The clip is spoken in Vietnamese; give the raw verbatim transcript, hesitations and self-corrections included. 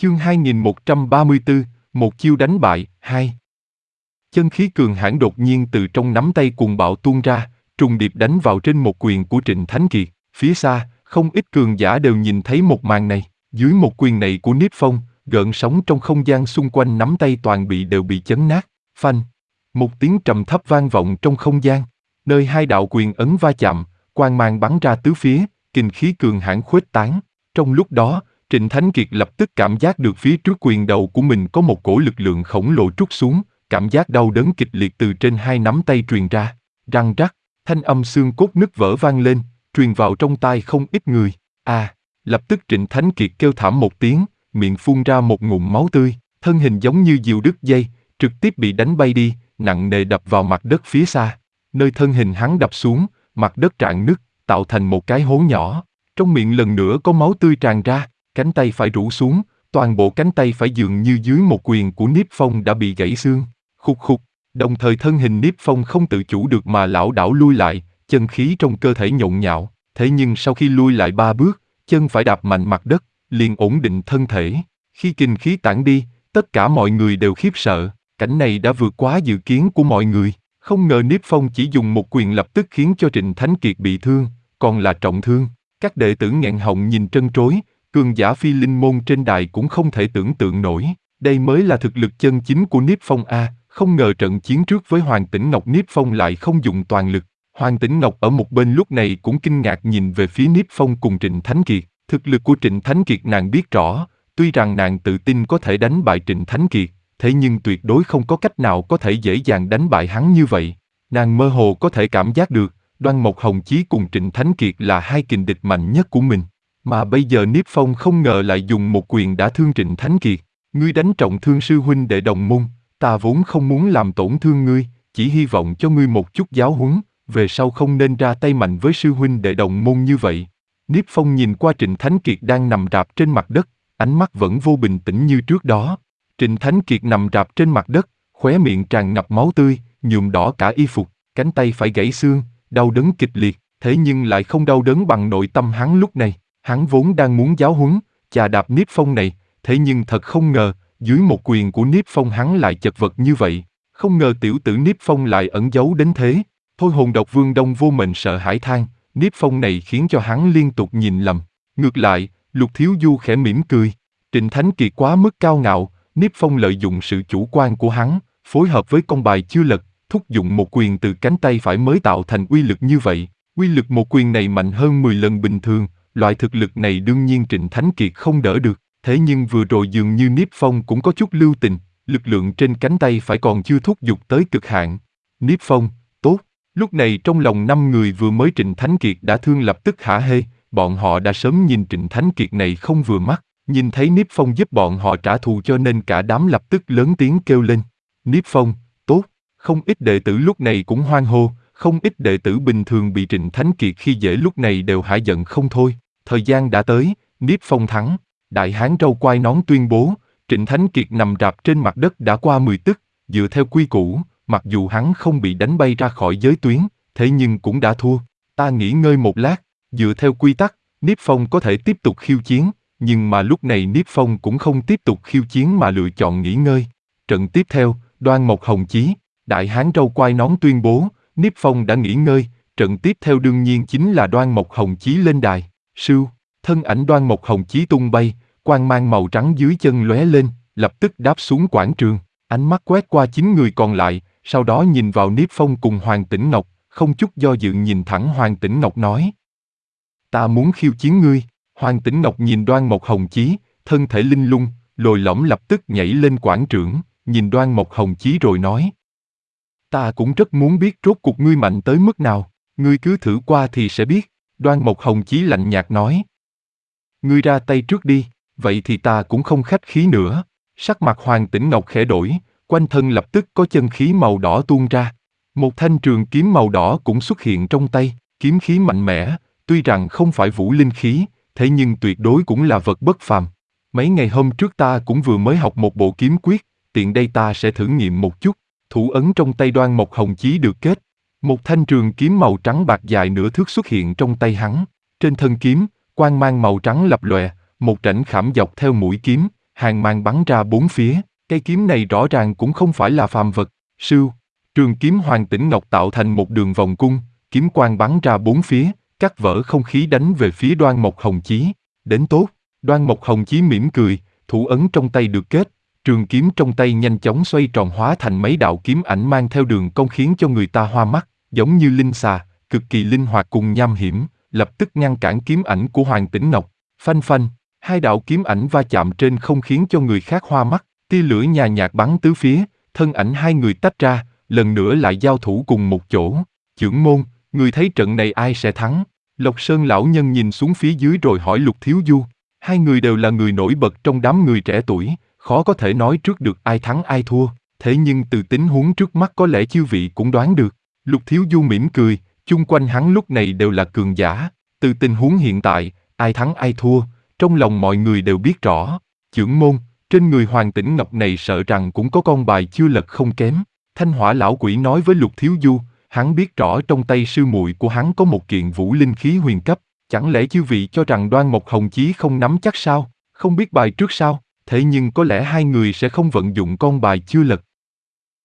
Chương hai nghìn một trăm ba mươi tư, một chiêu đánh bại, hai. Chân khí cường hãn đột nhiên từ trong nắm tay cuồng bạo tuôn ra, trùng điệp đánh vào trên một quyền của Trịnh Thánh Kiệt. Phía xa, không ít cường giả đều nhìn thấy một màn này. Dưới một quyền này của Niếp Phong, gợn sóng trong không gian xung quanh nắm tay toàn bị đều bị chấn nát. Phanh! Một tiếng trầm thấp vang vọng trong không gian. Nơi hai đạo quyền ấn va chạm, quang mang bắn ra tứ phía, kình khí cường hãn khuếch tán. Trong lúc đó, Trịnh Thánh Kiệt lập tức cảm giác được phía trước quyền đầu của mình có một cổ lực lượng khổng lồ trút xuống, cảm giác đau đớn kịch liệt từ trên hai nắm tay truyền ra. Răng rắc, thanh âm xương cốt nứt vỡ vang lên, truyền vào trong tai không ít người. À, lập tức Trịnh Thánh Kiệt kêu thảm một tiếng, miệng phun ra một ngụm máu tươi, thân hình giống như diều đứt dây, trực tiếp bị đánh bay đi, nặng nề đập vào mặt đất phía xa. Nơi thân hình hắn đập xuống, mặt đất rạn nứt, tạo thành một cái hố nhỏ. Trong miệng lần nữa có máu tươi tràn ra, cánh tay phải rũ xuống, toàn bộ cánh tay phải dường như dưới một quyền của Niếp Phong đã bị gãy xương. Khục khục, đồng thời thân hình Niếp Phong không tự chủ được mà lảo đảo lui lại, chân khí trong cơ thể nhộn nhạo. Thế nhưng sau khi lui lại ba bước, chân phải đạp mạnh mặt đất, liền ổn định thân thể. Khi kình khí tản đi, tất cả mọi người đều khiếp sợ, cảnh này đã vượt quá dự kiến của mọi người. Không ngờ Niếp Phong chỉ dùng một quyền lập tức khiến cho Trịnh Thánh Kiệt bị thương, còn là trọng thương. Các đệ tử nghẹn họng nhìn trân trối, cường giả phi linh môn trên đài cũng không thể tưởng tượng nổi. Đây mới là thực lực chân chính của Niếp Phong a. Không ngờ trận chiến trước với Hoàng Tĩnh Ngọc Niếp Phong lại không dùng toàn lực. Hoàng Tĩnh Ngọc ở một bên lúc này cũng kinh ngạc nhìn về phía Niếp Phong cùng Trịnh Thánh Kiệt. Thực lực của Trịnh Thánh Kiệt nàng biết rõ, tuy rằng nàng tự tin có thể đánh bại Trịnh Thánh Kiệt, thế nhưng tuyệt đối không có cách nào có thể dễ dàng đánh bại hắn như vậy. Nàng mơ hồ có thể cảm giác được, Đoan Mộc Hồng Chí cùng Trịnh Thánh Kiệt là hai kình địch mạnh nhất của mình. Mà bây giờ Niếp Phong không ngờ lại dùng một quyền đã thương Trịnh Thánh Kiệt. Ngươi đánh trọng thương sư huynh đệ đồng môn, ta vốn không muốn làm tổn thương ngươi, chỉ hy vọng cho ngươi một chút giáo huấn, về sau không nên ra tay mạnh với sư huynh đệ đồng môn như vậy. Niếp Phong nhìn qua Trịnh Thánh Kiệt đang nằm rạp trên mặt đất, ánh mắt vẫn vô bình tĩnh như trước đó. Trịnh Thánh Kiệt nằm rạp trên mặt đất, khóe miệng tràn ngập máu tươi, nhuộm đỏ cả y phục, cánh tay phải gãy xương, đau đớn kịch liệt, thế nhưng lại không đau đớn bằng nội tâm hắn lúc này. Hắn vốn đang muốn giáo huấn, chà đạp Niếp Phong này, thế nhưng thật không ngờ, dưới một quyền của Niếp Phong hắn lại chật vật như vậy. Không ngờ tiểu tử Niếp Phong lại ẩn giấu đến thế. Thôi hồn độc Vương Đông vô mệnh sợ hãi than, Niếp Phong này khiến cho hắn liên tục nhìn lầm. Ngược lại, Lục Thiếu Du khẽ mỉm cười. Trịnh Thánh Kiệt quá mức cao ngạo, Niếp Phong lợi dụng sự chủ quan của hắn, phối hợp với con bài chưa lật, thúc dụng một quyền từ cánh tay phải mới tạo thành uy lực như vậy. Uy lực một quyền này mạnh hơn mười lần bình thường, loại thực lực này đương nhiên Trịnh Thánh Kiệt không đỡ được. Thế nhưng vừa rồi dường như Niếp Phong cũng có chút lưu tình, lực lượng trên cánh tay phải còn chưa thúc giục tới cực hạn. Niếp Phong, tốt. Lúc này trong lòng năm người vừa mới Trịnh Thánh Kiệt đã thương lập tức hả hê, bọn họ đã sớm nhìn Trịnh Thánh Kiệt này không vừa mắt, nhìn thấy Niếp Phong giúp bọn họ trả thù cho nên cả đám lập tức lớn tiếng kêu lên. Niếp Phong, tốt. Không ít đệ tử lúc này cũng hoan hô, không ít đệ tử bình thường bị Trịnh Thánh Kiệt khi dễ lúc này đều hả giận không thôi. Thời gian đã tới, Niếp Phong thắng. Đại hán râu quai nón tuyên bố, Trịnh Thánh Kiệt nằm rạp trên mặt đất đã qua mười tức, dựa theo quy củ, mặc dù hắn không bị đánh bay ra khỏi giới tuyến, thế nhưng cũng đã thua. Ta nghỉ ngơi một lát, dựa theo quy tắc, Niếp Phong có thể tiếp tục khiêu chiến, nhưng mà lúc này Niếp Phong cũng không tiếp tục khiêu chiến mà lựa chọn nghỉ ngơi. Trận tiếp theo, Đoan Mộc Hồng Chí, đại hán râu quai nón tuyên bố, Niếp Phong đã nghỉ ngơi, trận tiếp theo đương nhiên chính là Đoan Mộc Hồng Chí lên đài. Sưu, thân ảnh Đoan Mộc Hồng Chí tung bay, quang mang màu trắng dưới chân lóe lên, lập tức đáp xuống quảng trường, ánh mắt quét qua chín người còn lại, sau đó nhìn vào Niếp Phong cùng Hoàng Tĩnh Ngọc, không chút do dự nhìn thẳng Hoàng Tĩnh Ngọc nói. Ta muốn khiêu chiến ngươi. Hoàng Tĩnh Ngọc nhìn Đoan Mộc Hồng Chí, thân thể linh lung, lồi lõm lập tức nhảy lên quảng trường, nhìn Đoan Mộc Hồng Chí rồi nói. Ta cũng rất muốn biết rốt cuộc ngươi mạnh tới mức nào, ngươi cứ thử qua thì sẽ biết. Đoan Mộc Hồng Chí lạnh nhạt nói. Ngươi ra tay trước đi, vậy thì ta cũng không khách khí nữa. Sắc mặt Hoàng Tĩnh Ngọc khẽ đổi, quanh thân lập tức có chân khí màu đỏ tuôn ra. Một thanh trường kiếm màu đỏ cũng xuất hiện trong tay, kiếm khí mạnh mẽ, tuy rằng không phải vũ linh khí, thế nhưng tuyệt đối cũng là vật bất phàm. Mấy ngày hôm trước ta cũng vừa mới học một bộ kiếm quyết, tiện đây ta sẽ thử nghiệm một chút. Thủ ấn trong tay Đoan Mộc Hồng Chí được kết. Một thanh trường kiếm màu trắng bạc dài nửa thước xuất hiện trong tay hắn. Trên thân kiếm, quang mang màu trắng lập lòe, một rãnh khảm dọc theo mũi kiếm, hàng mang bắn ra bốn phía, cây kiếm này rõ ràng cũng không phải là phàm vật. Sưu, trường kiếm Hoàng Tĩnh Ngọc tạo thành một đường vòng cung, kiếm quang bắn ra bốn phía, cắt vỡ không khí đánh về phía Đoan Mộc Hồng Chí. Đến tốt, Đoan Mộc Hồng Chí mỉm cười, thủ ấn trong tay được kết, trường kiếm trong tay nhanh chóng xoay tròn hóa thành mấy đạo kiếm ảnh mang theo đường cong khiến cho người ta hoa mắt, giống như linh xà, cực kỳ linh hoạt cùng nham hiểm, lập tức ngăn cản kiếm ảnh của Hoàng Tĩnh Ngọc. Phanh phanh, hai đạo kiếm ảnh va chạm trên không khiến cho người khác hoa mắt, tia lửa nhàn nhạt bắn tứ phía, thân ảnh hai người tách ra, lần nữa lại giao thủ cùng một chỗ. Chưởng môn, người thấy trận này ai sẽ thắng? Lộc Sơn lão nhân nhìn xuống phía dưới rồi hỏi Lục Thiếu Du. Hai người đều là người nổi bật trong đám người trẻ tuổi, khó có thể nói trước được ai thắng ai thua, thế nhưng từ tình huống trước mắt có lẽ chư vị cũng đoán được. Lục Thiếu Du mỉm cười, chung quanh hắn lúc này đều là cường giả, từ tình huống hiện tại, ai thắng ai thua, trong lòng mọi người đều biết rõ. Chưởng môn, trên người Hoàng Tĩnh Ngọc này sợ rằng cũng có con bài chưa lật không kém. Thanh Hỏa lão quỷ nói với Lục Thiếu Du, hắn biết rõ trong tay sư muội của hắn có một kiện vũ linh khí huyền cấp, chẳng lẽ chư vị cho rằng Đoan Mộc Hồng Chí không nắm chắc sao, không biết bài trước sao? Thế nhưng có lẽ hai người sẽ không vận dụng con bài chưa lật.